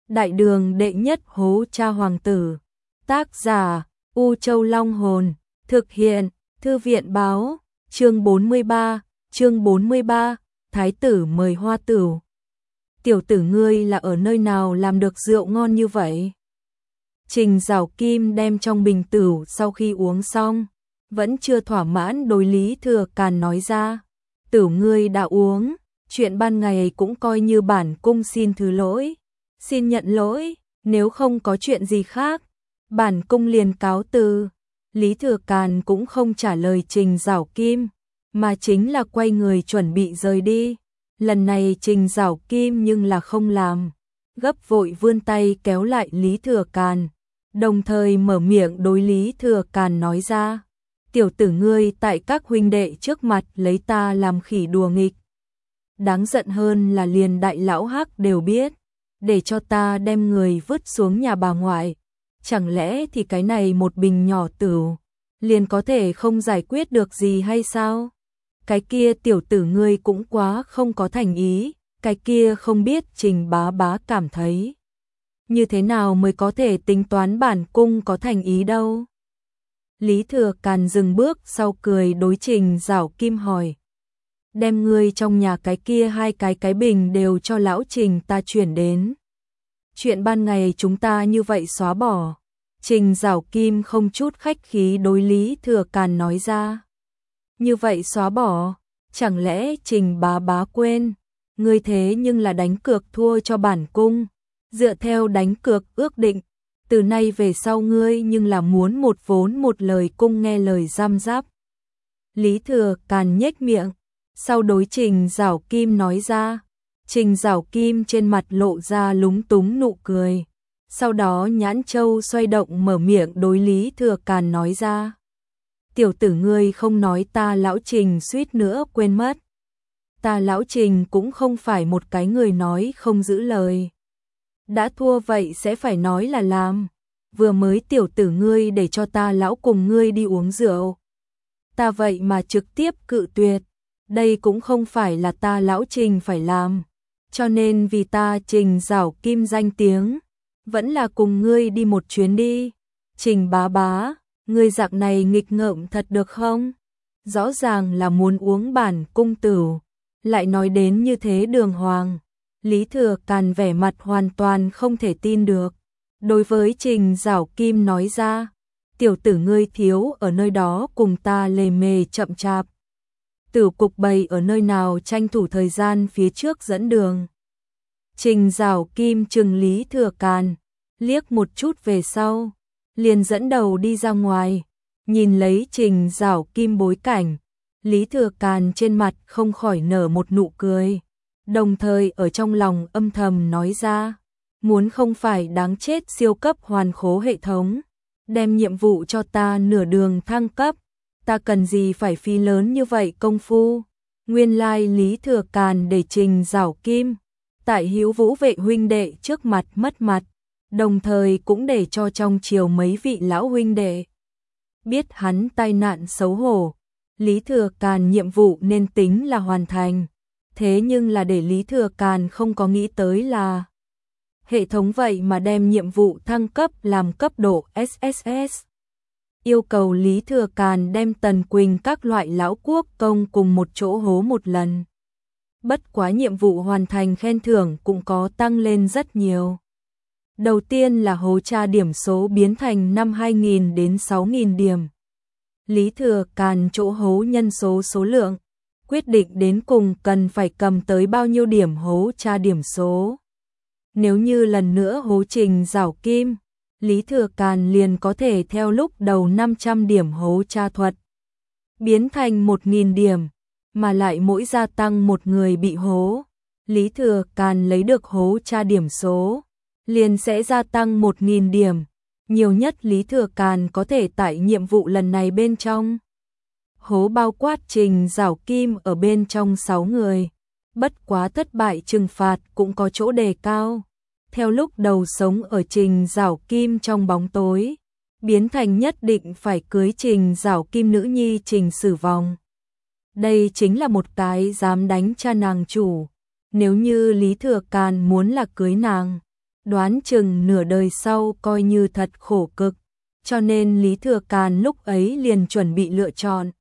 Đại đường đệ nhất hố cha hoàng tử. Tác giả U Châu Long Hồn. Thực hiện Thư viện Báo. Chương 43. Thái tử mời hoa tửu. Tiểu tử ngươi là ở nơi nào làm được rượu ngon như vậy? Trình Giảo Kim đem trong bình tửu sau khi uống xong, vẫn chưa thỏa mãn đối Lý Thừa Càn nói ra. Tửu ngươi đã uống, chuyện ban ngày cũng coi như bản cung xin thứ lỗi. Xin nhận lỗi, nếu không có chuyện gì khác, bản cung liền cáo từ. Lý Thừa Càn cũng không trả lời Trình Giảo Kim, mà chính là quay người chuẩn bị rời đi. Lần này Trình Giảo Kim nhưng là không làm, gấp vội vươn tay kéo lại Lý Thừa Càn, đồng thời mở miệng đối Lý Thừa Càn nói ra. Tiểu tử ngươi tại các huynh đệ trước mặt lấy ta làm khỉ đùa nghịch. Đáng giận hơn là liền đại lão Hắc đều biết, để cho ta đem người vứt xuống nhà bà ngoại. Chẳng lẽ thì cái này một bình nhỏ tửu liền có thể không giải quyết được gì hay sao? Cái kia tiểu tử ngươi cũng quá không có thành ý, cái kia không biết Trình bá bá cảm thấy như thế nào mới có thể tính toán bản cung có thành ý đâu. Lý Thừa Càn dừng bước sau cười đối Trình Giảo Kim hỏi. Đem ngươi trong nhà cái kia hai cái bình đều cho lão Trình ta chuyển đến. Chuyện ban ngày chúng ta như vậy xóa bỏ. Trình Giảo Kim không chút khách khí đối Lý Thừa Càn nói ra. Như vậy xóa bỏ, chẳng lẽ Trình bá bá quên, ngươi thế nhưng là đánh cược thua cho bản cung. Dựa theo đánh cược ước định, từ nay về sau ngươi nhưng là muốn một vốn một lời cung nghe lời giam giáp. Lý Thừa Càn nhếch miệng, sau đối Trình Giảo Kim nói ra. Trình Giảo Kim trên mặt lộ ra lúng túng nụ cười. Sau đó nhãn châu xoay động mở miệng đối Lý Thừa Càn nói ra. Tiểu tử ngươi không nói ta lão Trình suýt nữa quên mất. Ta lão Trình cũng không phải một cái người nói không giữ lời. Đã thua vậy sẽ phải nói là làm. Vừa mới tiểu tử ngươi để cho ta lão cùng ngươi đi uống rượu. Ta vậy mà trực tiếp cự tuyệt. Đây cũng không phải là ta lão Trình phải làm. Cho nên vì ta Trình Giảo Kim danh tiếng, vẫn là cùng ngươi đi một chuyến đi. Trình bá bá, ngươi dạng này nghịch ngợm thật được không? Rõ ràng là muốn uống bản cung tửu, lại nói đến như thế đường hoàng. Lý Thừa Càn vẻ mặt hoàn toàn không thể tin được. Đối với Trình Giảo Kim nói ra, tiểu tử ngươi thiếu ở nơi đó cùng ta lề mề chậm chạp. Tử cục bày ở nơi nào tranh thủ thời gian phía trước dẫn đường. Trình Giảo Kim trừng Lý Thừa Càn, liếc một chút về sau, liền dẫn đầu đi ra ngoài. Nhìn lấy Trình Giảo Kim bối cảnh, Lý Thừa Càn trên mặt không khỏi nở một nụ cười, đồng thời ở trong lòng âm thầm nói ra, muốn không phải đáng chết siêu cấp hoàn khố hệ thống, đem nhiệm vụ cho ta nửa đường thăng cấp, ta cần gì phải phí lớn như vậy công phu. Nguyên lai Lý Thừa Càn để Trình Giảo Kim tại Hữu Vũ vệ huynh đệ trước mặt mất mặt, đồng thời cũng để cho trong triều mấy vị lão huynh đệ biết hắn tai nạn xấu hổ. Lý Thừa Càn nhiệm vụ nên tính là hoàn thành, thế nhưng là để Lý Thừa Càn không có nghĩ tới là hệ thống vậy mà đem nhiệm vụ thăng cấp làm cấp độ SSS. Yêu cầu Lý Thừa Càn đem Tần Quỳnh các loại lão quốc công cùng một chỗ hố một lần. Bất quá nhiệm vụ hoàn thành khen thưởng cũng có tăng lên rất nhiều. Đầu tiên là hố tra điểm số biến thành năm 2.000 đến 6.000 điểm. Lý Thừa Càn chỗ hố nhân số số lượng, quyết định đến cùng cần phải cầm tới bao nhiêu điểm hố tra điểm số. Nếu như lần nữa hố Trình Giảo Kim, Lý Thừa Càn liền có thể theo lúc đầu 500 điểm hố tra thuật biến thành 1.000 điểm, mà lại mỗi gia tăng một người bị hố, Lý Thừa Càn lấy được hố tra điểm số liền sẽ gia tăng 1.000 điểm. Nhiều nhất Lý Thừa Càn có thể tại nhiệm vụ lần này bên trong hố bao quát Trình Giảo Kim ở bên trong 6 người. Bất quá thất bại trừng phạt cũng có chỗ đề cao. Theo lúc đầu sống ở Trình Giảo Kim trong bóng tối, biến thành nhất định phải cưới Trình Giảo Kim nữ nhi Trình Sử Vòng. Đây chính là một cái dám đánh cha nàng chủ. Nếu như Lý Thừa Càn muốn là cưới nàng, đoán chừng nửa đời sau coi như thật khổ cực, cho nên Lý Thừa Càn lúc ấy liền chuẩn bị lựa chọn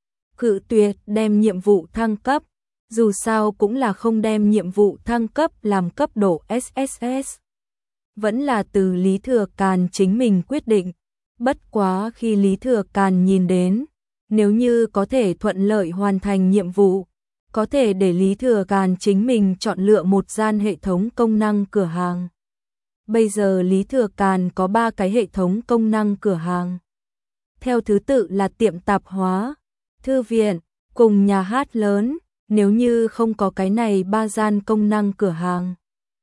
cự tuyệt đem nhiệm vụ thăng cấp, dù sao cũng là không đem nhiệm vụ thăng cấp làm cấp độ SSS. Vẫn là từ Lý Thừa Càn chính mình quyết định, bất quá khi Lý Thừa Càn nhìn đến, nếu như có thể thuận lợi hoàn thành nhiệm vụ, có thể để Lý Thừa Càn chính mình chọn lựa một gian hệ thống công năng cửa hàng. Bây giờ Lý Thừa Càn có 3 cái hệ thống công năng cửa hàng. Theo thứ tự là tiệm tạp hóa, thư viện, cùng nhà hát lớn, nếu như không có cái này 3 gian công năng cửa hàng.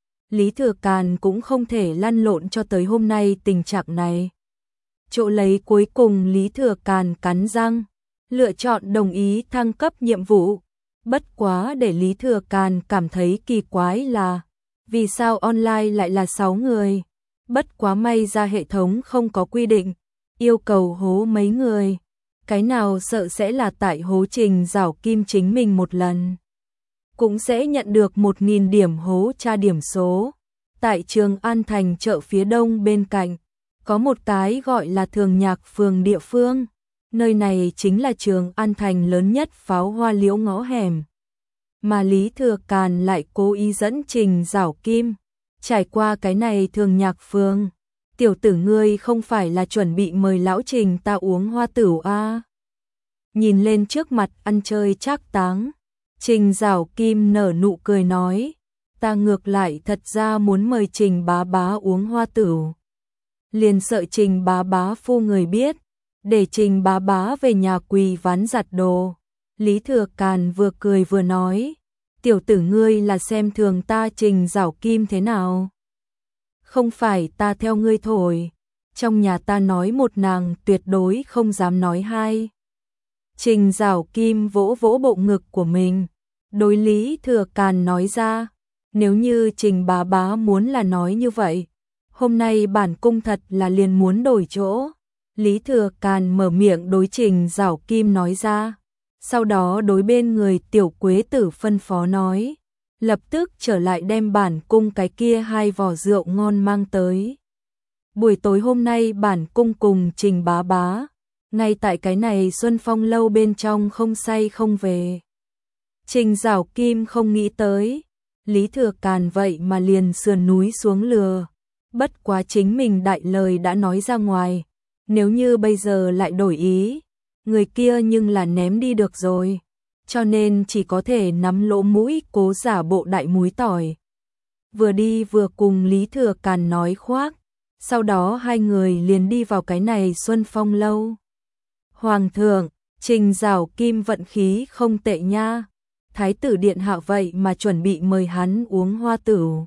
Lý Thừa Càn cũng không thể lăn lộn cho tới hôm nay tình trạng này. Chỗ lấy cuối cùng Lý Thừa Càn cắn răng, lựa chọn đồng ý thăng cấp nhiệm vụ. Bất quá để Lý Thừa Càn cảm thấy kỳ quái là, vì sao online lại là 6 người? Bất quá may ra hệ thống không có quy định, yêu cầu hố mấy người. Cái nào sợ sẽ là tại hố Trình Giảo Kim chính mình một lần. Cũng sẽ nhận được 1.000 điểm hố tra điểm số. Tại Trường An Thành chợ phía đông bên cạnh, có một cái gọi là Thường Nhạc phường địa phương. Nơi này chính là Trường An Thành lớn nhất pháo hoa liễu ngõ hẻm. Mà Lý Thừa Càn lại cố ý dẫn Trình Giảo Kim trải qua cái này Thường Nhạc phường. Tiểu tử ngươi không phải là chuẩn bị mời lão Trình ta uống hoa tửu a? Nhìn lên trước mặt ăn chơi trác táng, Trình Giảo Kim nở nụ cười nói, ta ngược lại thật ra muốn mời Trình bá bá uống hoa tửu. Liền sợ Trình bá bá phu người biết, để Trình bá bá về nhà quỳ ván giặt đồ. Lý Thừa Càn vừa cười vừa nói, tiểu tử ngươi là xem thường ta Trình Giảo Kim thế nào? Không phải ta theo ngươi thổi, trong nhà ta nói một nàng tuyệt đối không dám nói hai. Trình Giảo Kim vỗ vỗ bộ ngực của mình, đối Lý Thừa Càn nói ra, nếu như Trình bá bá muốn là nói như vậy, hôm nay bản cung thật là liền muốn đổi chỗ. Lý Thừa Càn mở miệng đối Trình Giảo Kim nói ra, sau đó đối bên người Tiểu Quế Tử phân phó nói, lập tức trở lại đem bản cung cái kia 2 vò rượu ngon mang tới. Buổi tối hôm nay bản cung cùng Trình bá bá, ngay tại cái này Xuân Phong lâu bên trong không say không về. Trình Giảo Kim không nghĩ tới, Lý Thừa Càn vậy mà liền sườn núi xuống lừa. Bất quá chính mình đại lời đã nói ra ngoài, nếu như bây giờ lại đổi ý, người kia nhưng là ném đi được rồi, cho nên chỉ có thể nắm lỗ mũi cố giả bộ đại múi tỏi. Vừa đi vừa cùng Lý Thừa Càn nói khoác, sau đó 2 người liền đi vào cái này Xuân Phong lâu. Hoàng thượng, Trình Giảo Kim vận khí không tệ nha, Thái tử điện hạ vậy mà chuẩn bị mời hắn uống hoa tửu.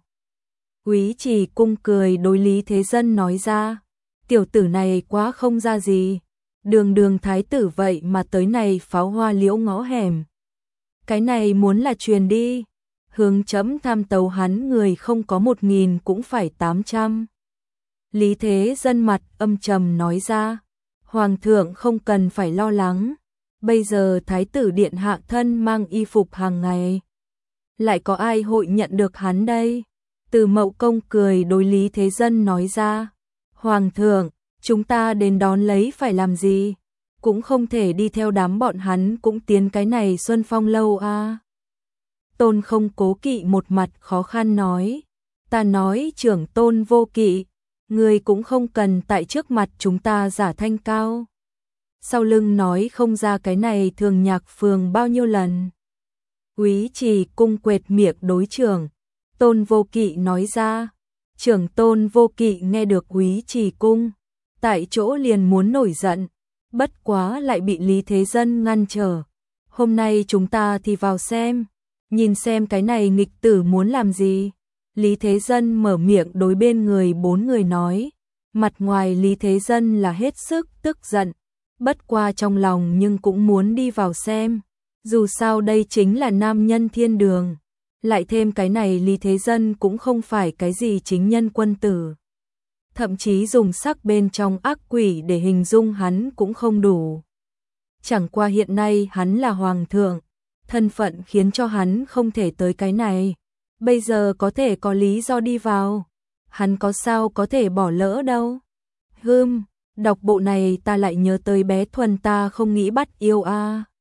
Úy Trì cung cười đối Lý Thế Dân nói ra, tiểu tử này quá không ra gì, đường đường thái tử vậy mà tới này pháo hoa liễu ngõ hẻm. Cái này muốn là truyền đi, hướng chấm tham tấu hắn người không có 1.000 cũng phải 800. Lý Thế Dân mặt âm trầm nói ra, hoàng thượng không cần phải lo lắng, bây giờ thái tử điện hạ thân mang y phục hàng ngày, lại có ai hội nhận được hắn đây? Từ Mậu Công cười đối Lý Thế Dân nói ra, hoàng thượng, chúng ta đến đón lấy phải làm gì? Cũng không thể đi theo đám bọn hắn cũng tiến cái này Xuân Phong lâu a. Tôn Không Cố Kỵ một mặt khó khăn nói, ta nói trưởng Tôn Vô Kỵ, người cũng không cần tại trước mặt chúng ta giả thanh cao. Sau lưng nói không ra cái này Thường Nhạc phường bao nhiêu lần. Úy Trì cung quệt miệng đối trưởng Tôn Vô Kỵ nói ra, trưởng Tôn Vô Kỵ nghe được Úy Trì cung, tại chỗ liền muốn nổi giận, bất quá lại bị Lý Thế Dân ngăn trở. Hôm nay chúng ta thì vào xem, nhìn xem cái này nghịch tử muốn làm gì. Lý Thế Dân mở miệng đối bên người 4 người nói, mặt ngoài Lý Thế Dân là hết sức tức giận, bất qua trong lòng nhưng cũng muốn đi vào xem, dù sao đây chính là nam nhân thiên đường. Lại thêm cái này Lý Thế Dân cũng không phải cái gì chính nhân quân tử. Thậm chí dùng sắc bên trong ác quỷ để hình dung hắn cũng không đủ. Chẳng qua hiện nay hắn là hoàng thượng, thân phận khiến cho hắn không thể tới cái này. Bây giờ có thể có lý do đi vào. hắn có sao có thể bỏ lỡ đâu. Đọc bộ này ta lại nhớ tới bé Thuần ta không nghĩ bắt yêu a.